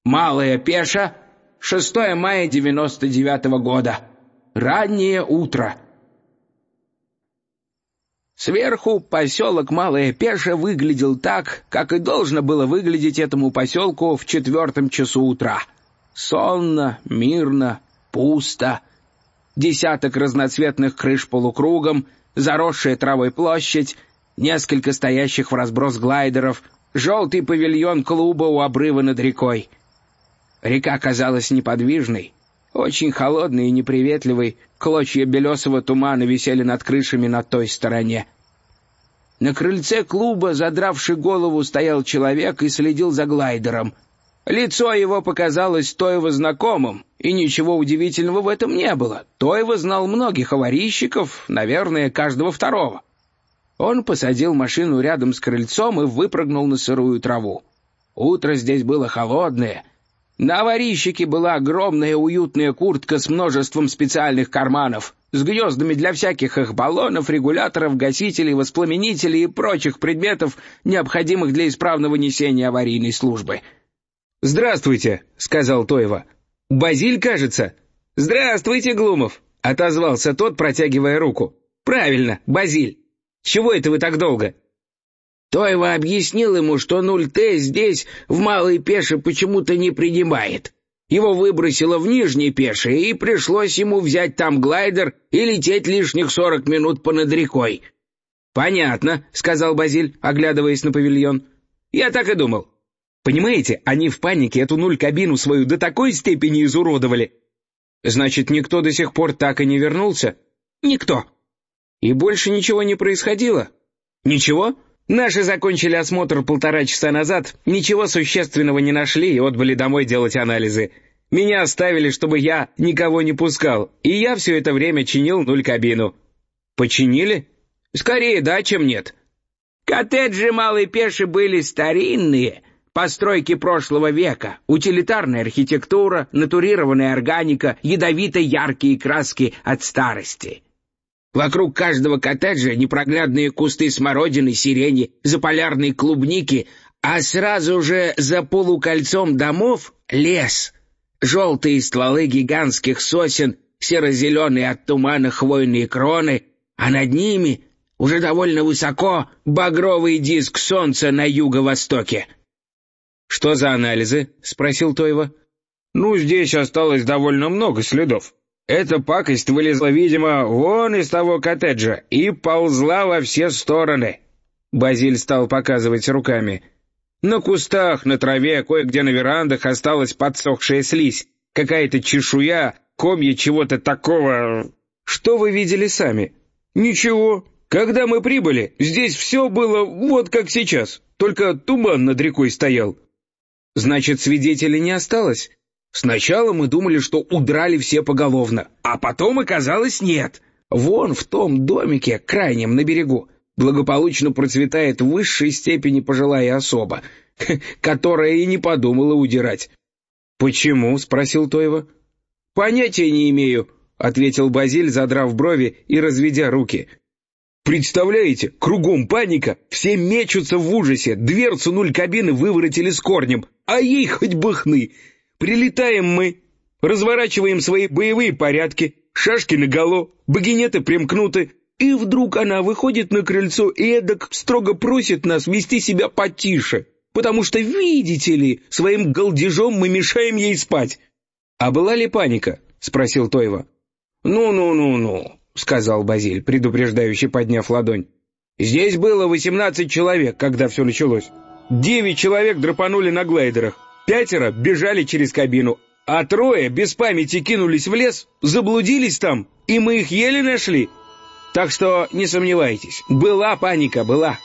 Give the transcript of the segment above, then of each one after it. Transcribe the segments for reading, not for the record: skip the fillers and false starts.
Малая Пеша, 6 мая 99-го года. Раннее утро. Сверху поселок Малая Пеша выглядел так, как и должно было выглядеть этому поселку в 4 часу утра. Сонно, мирно, пусто. Десяток разноцветных крыш полукругом, заросшая травой площадь, несколько стоящих в разброс глайдеров, желтый павильон клуба у обрыва над рекой. Река казалась неподвижной, очень холодной и неприветливой, клочья белесого тумана висели над крышами на той стороне. На крыльце клуба, задравший голову, стоял человек и следил за глайдером. Лицо его показалось Тойво знакомым, и ничего удивительного в этом не было. Тойво знал многих аварийщиков, наверное, каждого второго. Он посадил машину рядом с крыльцом и выпрыгнул на сырую траву. Утро здесь было холодное. На аварийщике была огромная уютная куртка с множеством специальных карманов, с гнездами для всяких их баллонов, регуляторов, гасителей, воспламенителей и прочих предметов, необходимых для исправного несения аварийной службы. «Здравствуйте», — сказал Тойво. «Базиль, кажется?» «Здравствуйте, Глумов», — отозвался тот, протягивая руку. «Правильно, Базиль. Чего это вы так долго?» Тойво объяснил ему, что 0Т здесь, в Малой Пеше, почему-то не принимает. Его выбросило в Нижней Пеше, и пришлось ему взять там глайдер и лететь лишних 40 минут понад рекой. «Понятно», — сказал Базиль, оглядываясь на павильон. «Я так и думал. Понимаете, они в панике эту 0-кабину свою до такой степени изуродовали». «Значит, никто до сих пор так и не вернулся?» «Никто». «И больше ничего не происходило?» «Ничего? Наши закончили осмотр 1,5 часа назад, ничего существенного не нашли и отбыли домой делать анализы. Меня оставили, чтобы я никого не пускал, и я все это время чинил 0-кабину». «Починили?» «Скорее да, чем нет». Коттеджи Малой Пеши были старинные, постройки прошлого века, утилитарная архитектура, натурированная органика, ядовито-яркие краски от старости. Вокруг каждого коттеджа непроглядные кусты смородины, сирени, заполярной клубники, а сразу же за полукольцом домов — лес. Желтые стволы гигантских сосен, серо-зеленые от тумана хвойные кроны, а над ними, уже довольно высоко, багровый диск солнца на юго-востоке. «Что за анализы?» — спросил Тойво. «Здесь осталось довольно много следов. Эта пакость вылезла, видимо, вон из того коттеджа и ползла во все стороны». Базиль стал показывать руками. «На кустах, на траве, кое-где на верандах осталась подсохшая слизь, какая-то чешуя, комья чего-то такого...» «Что вы видели сами?» «Ничего. Когда мы прибыли, здесь все было вот как сейчас, только туман над рекой стоял». «Значит, свидетелей не осталось?» «Сначала мы думали, что удрали все поголовно, а потом оказалось нет. Вон в том домике, крайнем на берегу, благополучно процветает в высшей степени пожилая особа, которая и не подумала удирать». «Почему?» — спросил Тойво. «Понятия не имею», — ответил Базиль, задрав брови и разведя руки. «Представляете, кругом паника, все мечутся в ужасе, дверцу 0-кабины выворотили с корнем, а ей хоть бы хны. Прилетаем мы, разворачиваем свои боевые порядки, шашки наголо, багинеты примкнуты, и вдруг она выходит на крыльцо и эдак строго просит нас вести себя потише, потому что, видите ли, своим галдежом мы мешаем ей спать». «А была ли паника?» — спросил Тойво. «Ну», — сказал Базиль, предупреждающе подняв ладонь. «Здесь было 18 человек, когда все началось. 9 человек драпанули на глайдерах. 5 бежали через кабину, а 3 без памяти кинулись в лес, заблудились там, и мы их еле нашли. Так что не сомневайтесь, была паника, была.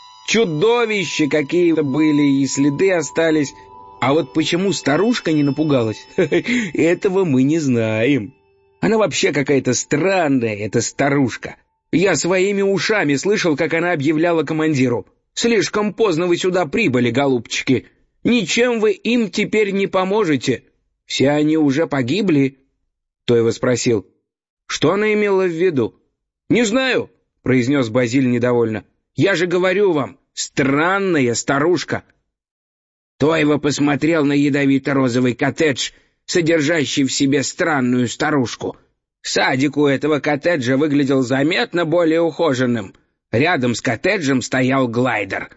Чудовища какие-то были, и следы остались. А вот почему старушка не напугалась, этого мы не знаем. Она вообще какая-то странная, эта старушка. Я своими ушами слышал, как она объявляла командиру: «Слишком поздно вы сюда прибыли, голубчики. Ничем вы им теперь не поможете. Все они уже погибли». Тойво спросил: «Что она имела в виду?» «Не знаю», — произнес Базиль недовольно. «Я же говорю вам, странная старушка». Тойва посмотрел на ядовито-розовый коттедж, содержащий в себе странную старушку. Садик у этого коттеджа выглядел заметно более ухоженным. Рядом с коттеджем стоял глайдер.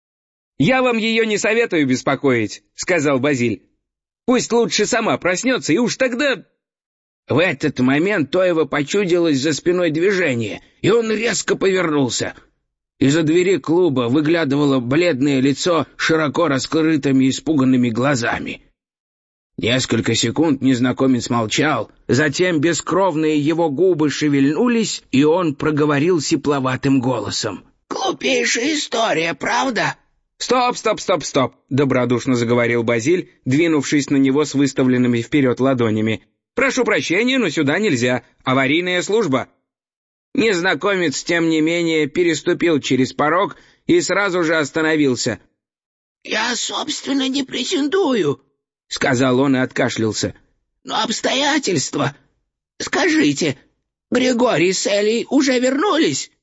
«Я вам ее не советую беспокоить», — сказал Базиль. «Пусть лучше сама проснется, и уж тогда...» В этот момент Тойва почудилось за спиной движение, и он резко повернулся. Из-за двери клуба выглядывало бледное лицо с широко раскрытыми испуганными глазами. Несколько секунд незнакомец молчал, затем бескровные его губы шевельнулись, и он проговорил сипловатым голосом. «Глупейшая история, правда?» «Стоп!» — добродушно заговорил Базиль, двинувшись на него с выставленными вперед ладонями. «Прошу прощения, но сюда нельзя. Аварийная служба». Незнакомец, тем не менее, переступил через порог и сразу же остановился. «Я, собственно, не претендую», — сказал он и откашлялся. «Но обстоятельства... Скажите, Григорий с Элей уже вернулись?»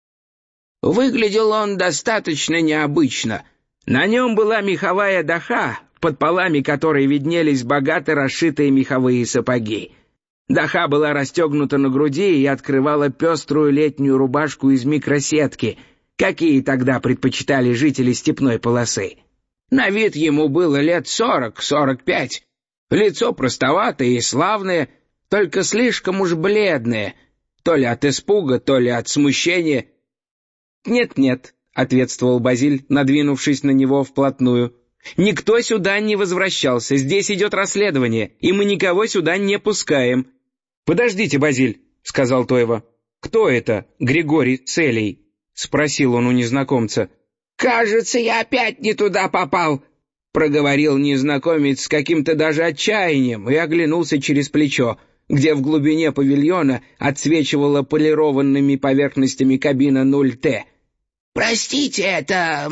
Выглядел он достаточно необычно. На нем была меховая даха, под полами которой виднелись богато расшитые меховые сапоги. Даха была расстегнута на груди и открывала пеструю летнюю рубашку из микросетки, какие тогда предпочитали жители степной полосы. На вид ему было лет 40-45. Лицо простоватое и славное, только слишком уж бледное, то ли от испуга, то ли от смущения. «Нет-нет», — ответствовал Базиль, надвинувшись на него вплотную. «Никто сюда не возвращался, здесь идет расследование, и мы никого сюда не пускаем». «Подождите, Базиль», — сказал Тойва. «Кто это, Григорий с Элей?» — спросил он у незнакомца. «Кажется, я опять не туда попал», — проговорил незнакомец с каким-то даже отчаянием и оглянулся через плечо, где в глубине павильона отсвечивала полированными поверхностями кабина 0Т. «Простите, это...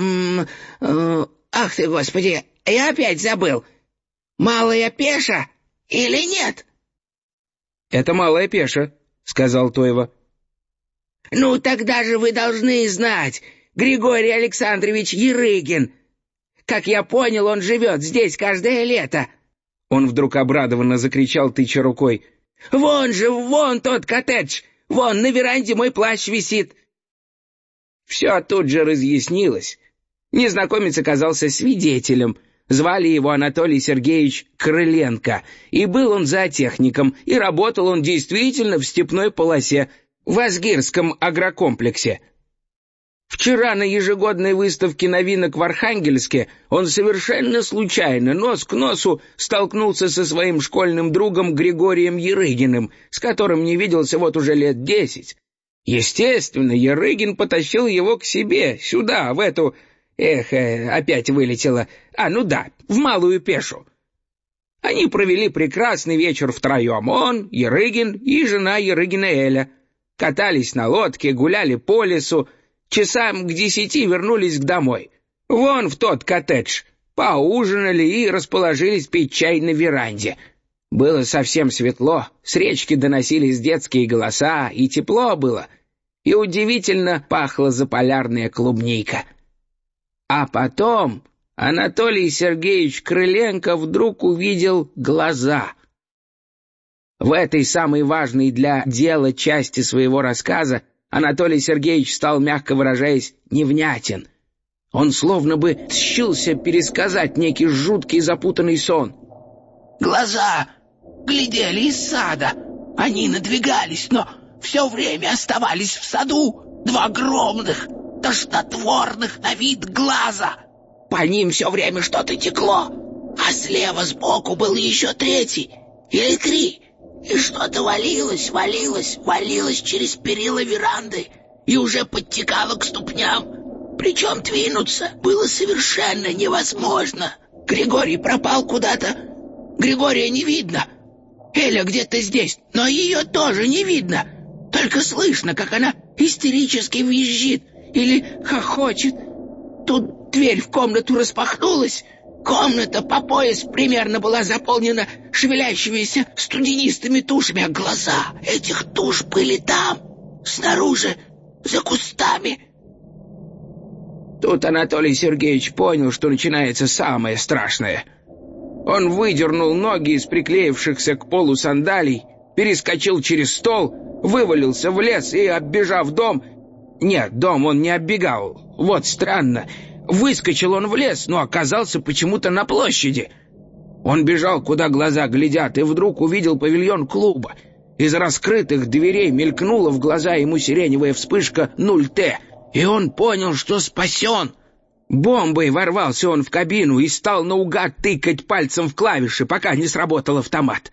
ах ты, Господи, я опять забыл. Малая Пеша или нет?» «Это Малая Пеша», — сказал Тойва. «Ну, тогда же вы должны знать, Григорий Александрович Ерыгин. Как я понял, он живет здесь каждое лето». Он вдруг обрадованно закричал, тыча рукой. Вон тот коттедж! Вон на веранде мой плащ висит!» Все тут же разъяснилось. Незнакомец оказался свидетелем. Звали его Анатолий Сергеевич Крыленко, и был он зоотехником, и работал он действительно в степной полосе, в Азгирском агрокомплексе. Вчера на ежегодной выставке новинок в Архангельске он совершенно случайно, нос к носу, столкнулся со своим школьным другом Григорием Ерыгиным, с которым не виделся вот уже лет 10. Естественно, Ерыгин потащил его к себе, сюда, в эту... опять вылетело. В Малую Пешу. Они провели прекрасный вечер втроем. Он, Ерыгин и жена Ерыгина Эля. Катались на лодке, гуляли по лесу. Часам к 10 вернулись домой. Вон в тот коттедж. Поужинали и расположились пить чай на веранде. Было совсем светло, с речки доносились детские голоса, и тепло было. И удивительно пахла заполярная клубника. А потом Анатолий Сергеевич Крыленко вдруг увидел глаза. В этой самой важной для дела части своего рассказа Анатолий Сергеевич стал, мягко выражаясь, невнятен. Он словно бы тщился пересказать некий жуткий запутанный сон. «Глаза глядели из сада. Они надвигались, но все время оставались в саду. Два огромных, тошнотворных на вид глаза. По ним все время что-то текло, а слева сбоку был еще третий или три. И что-то валилось через перила веранды и уже подтекало к ступням. Причем двинуться было совершенно невозможно. Григорий пропал куда-то. Григория не видно. Эля где-то здесь, но ее тоже не видно. Только слышно, как она истерически визжит или хохочет. Тут дверь в комнату распахнулась. Комната по пояс примерно была заполнена шевелящимися студенистыми тушами, а глаза этих туш были там, снаружи, за кустами. Тут Анатолий Сергеевич понял, что начинается самое страшное. Он выдернул ноги из приклеившихся к полу сандалий, перескочил через стол, вывалился в лес и, оббежав дом... Нет, дом он не оббегал. Вот странно. Выскочил он в лес, но оказался почему-то на площади. Он бежал, куда глаза глядят, и вдруг увидел павильон клуба. Из раскрытых дверей мелькнула в глаза ему сиреневая вспышка 0Т, и он понял, что спасен. Бомбой ворвался он в кабину и стал наугад тыкать пальцем в клавиши, пока не сработал автомат.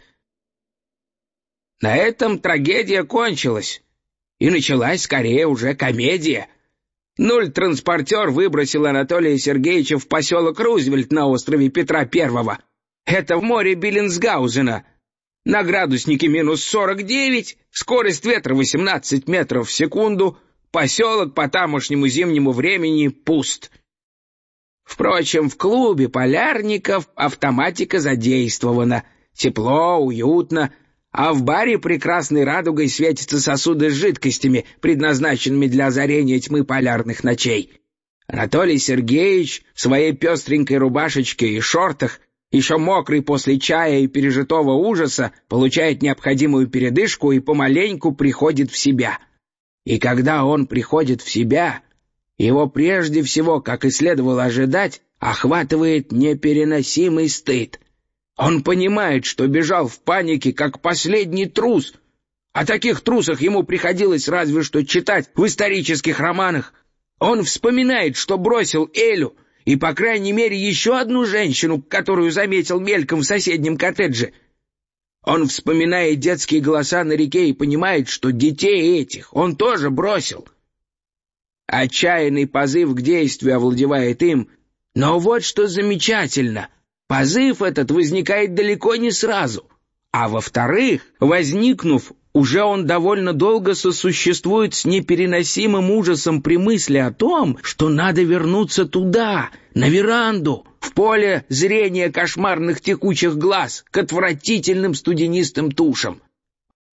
На этом трагедия кончилась, и началась скорее уже комедия. 0-транспортер выбросил Анатолия Сергеевича в поселок Рузвельт на острове Петра I. Это в море Беллинсгаузена. На градуснике минус 49, скорость ветра 18 метров в секунду, поселок по тамошнему зимнему времени пуст. Впрочем, в клубе полярников автоматика задействована. Тепло, уютно, а в баре прекрасной радугой светятся сосуды с жидкостями, предназначенными для озарения тьмы полярных ночей. Анатолий Сергеевич в своей пестренькой рубашечке и шортах, еще мокрый после чая и пережитого ужаса, получает необходимую передышку и помаленьку приходит в себя. И когда он приходит в себя, его прежде всего, как и следовало ожидать, охватывает непереносимый стыд. Он понимает, что бежал в панике, как последний трус. О таких трусах ему приходилось разве что читать в исторических романах. Он вспоминает, что бросил Элю и, по крайней мере, еще одну женщину, которую заметил мельком в соседнем коттедже. Он вспоминает детские голоса на реке и понимает, что детей этих он тоже бросил. Отчаянный позыв к действию овладевает им, но вот что замечательно. Позыв этот возникает далеко не сразу, а во-вторых, возникнув, уже он довольно долго сосуществует с непереносимым ужасом при мысли о том, что надо вернуться туда, на веранду, в поле зрения кошмарных текучих глаз, к отвратительным студенистым тушам.